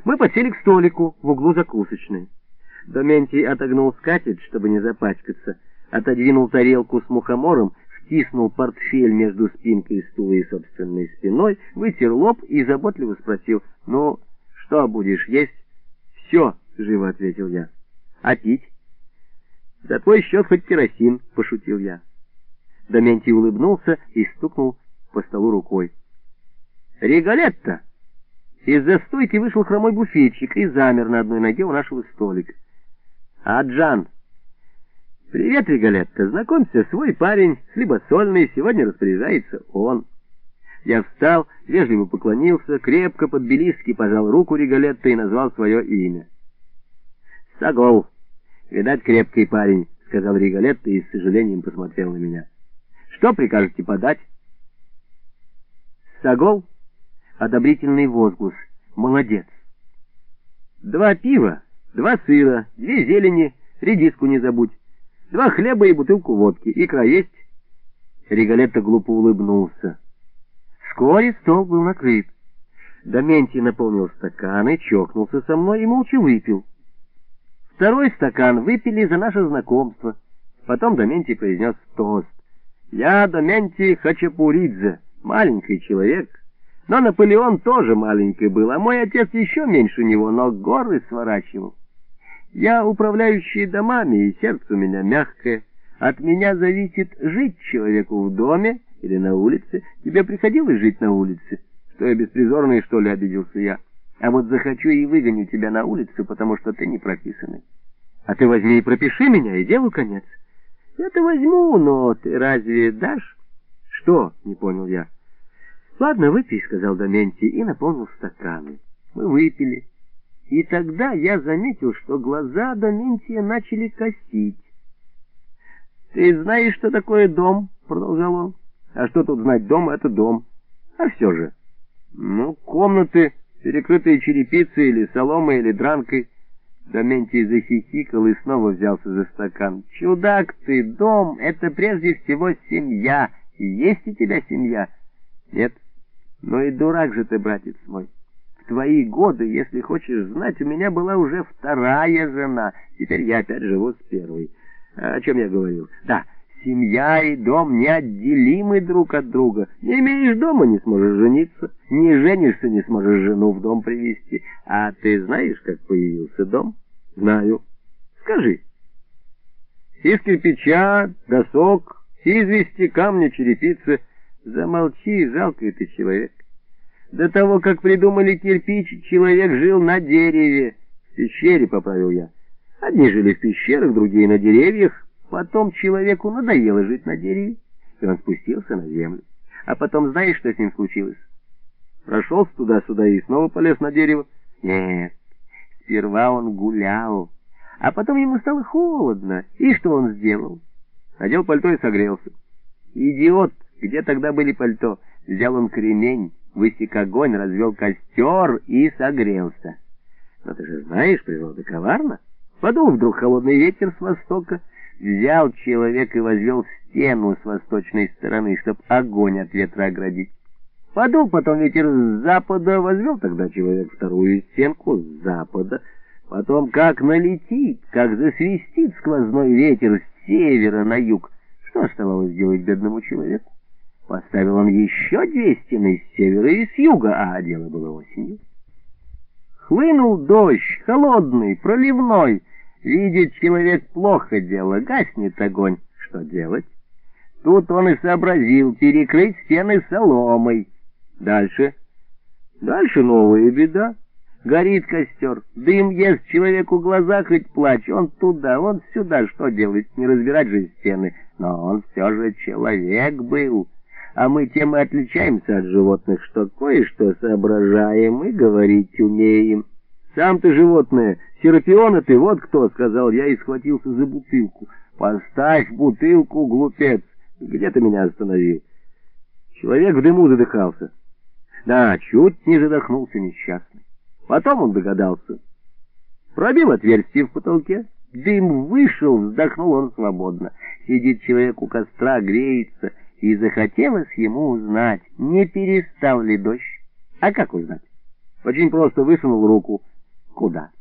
Мы подсели к столику в углу закусочной. Доментий отогнул скатерть, чтобы не запачкаться, отодвинул тарелку с мухомором, втиснул портфель между спинкой стула и собственной спиной, вытер лоб и заботливо спросил: «Ну, что будешь есть?» «Все», — живо ответил я. «А пить?» «За твой счет хоть керосин», — пошутил я. Доментий улыбнулся и стукнул по столу рукой. «Риголетто!» Из-за стойки вышел хромой буфетчик и замер на одной ноге у нашего столика. «А Джан?» «Привет, Риголетто, знакомься, свой парень, хлебосольный, сегодня распоряжается он». Я встал, вежливо поклонился, крепко по-тбилисски пожал руку Риголетто и назвал свое имя. «Сагол, видать, крепкий парень», — сказал Риголетто и с сожалением посмотрел на меня. «Что прикажете подать?» «Сагол?» Одобрительный возглас. «Молодец!» «2 пива, 2 сыра, 2 зелени, редиску не забудь, 2 хлеба и бутылку водки. Икра есть?» Риголетто глупо улыбнулся. Вскоре стол был накрыт. Доментий наполнил стаканы, чокнулся со мной и молча выпил. Второй стакан выпили за наше знакомство. Потом Доментий произнес тост. «Я Доментий Хачапуридзе, маленький человек. Но Наполеон тоже маленький был, а мой отец еще меньше него, но горы сворачивал. Я управляющий домами, и сердце у меня мягкое. От меня зависит, жить человеку в доме или на улице. Тебе приходилось жить на улице? Что я беспризорный, что ли, обиделся я? А вот захочу и выгоню тебя на улицу, потому что ты не прописанный. А ты возьми и пропиши меня, и делу конец». «Это возьму, но ты разве дашь?» «Что?» — не понял я. «Ладно, выпей», — сказал Доментий и наполнил стаканы. Мы выпили. И тогда я заметил, что глаза Доментия начали косить. «Ты знаешь, что такое дом?» — продолжал он. «А что тут знать? Дом — это дом. А все же. Ну, комнаты, перекрытые черепицей или соломой, или дранкой». Доментий захихикал и снова взялся за стакан. «Чудак ты, дом — это прежде всего семья. И есть у тебя семья?» «Нет». «Ну и дурак же ты, братец мой. В твои годы, если хочешь знать, у меня была уже 2-я жена. Теперь я опять живу с 1-й. О чем я говорил? Да, семья и дом неотделимы друг от друга. Не имеешь дома — не сможешь жениться. Не женишься — не сможешь жену в дом привести. А ты знаешь, как появился дом?» «Знаю». «Скажи». «Из кирпича, досок, извести, камня, черепицы». «Замолчи, жалкий ты человек. До того, как придумали кирпич, человек жил на дереве». «В пещере», — поправил я. «Одни жили в пещерах, другие на деревьях. Потом человеку надоело жить на дереве, и он спустился на землю. А потом знаешь, что с ним случилось? Прошел туда-сюда и снова полез на дерево. Нет, сперва он гулял, а потом ему стало холодно. И что он сделал? Надел пальто и согрелся. Идиот! Где тогда были пальто? Взял он кремень, высек огонь, развел костер и согрелся. Но ты же знаешь, природа коварна. Подул вдруг холодный ветер с востока, взял человек и возвел стену с восточной стороны, чтоб огонь от ветра оградить. Подул потом ветер с запада, возвел тогда человек 2-ю стенку с запада. Потом как налетит, как засвистит сквозной ветер с севера на юг. Что оставалось делать бедному человеку? Поставил он еще 2 стены с севера и с юга, а дело было осенью. Хлынул дождь, холодный, проливной. Видит человек плохо дело, гаснет огонь. Что делать? Тут он и сообразил перекрыть стены соломой. Дальше новая беда. Горит костер, дым ест человеку глаза, хоть плачь. Он туда, он сюда, что делать? Не разбирать же стены. Но он все же человек был. А мы тем и отличаемся от животных, что кое-что соображаем и говорить умеем. Сам ты животное, Серапиона ты, вот кто, — сказал я и схватился за бутылку. Поставь бутылку, глупец. Где ты меня остановил? Человек в дыму задыхался. Да, чуть не задохнулся несчастный. Потом он догадался. Пробил отверстие в потолке. Дым вышел, вздохнул он свободно. Сидит человек у костра, греется. И захотелось ему узнать, не перестал ли дождь. А как узнать? Очень просто высунул руку. Куда?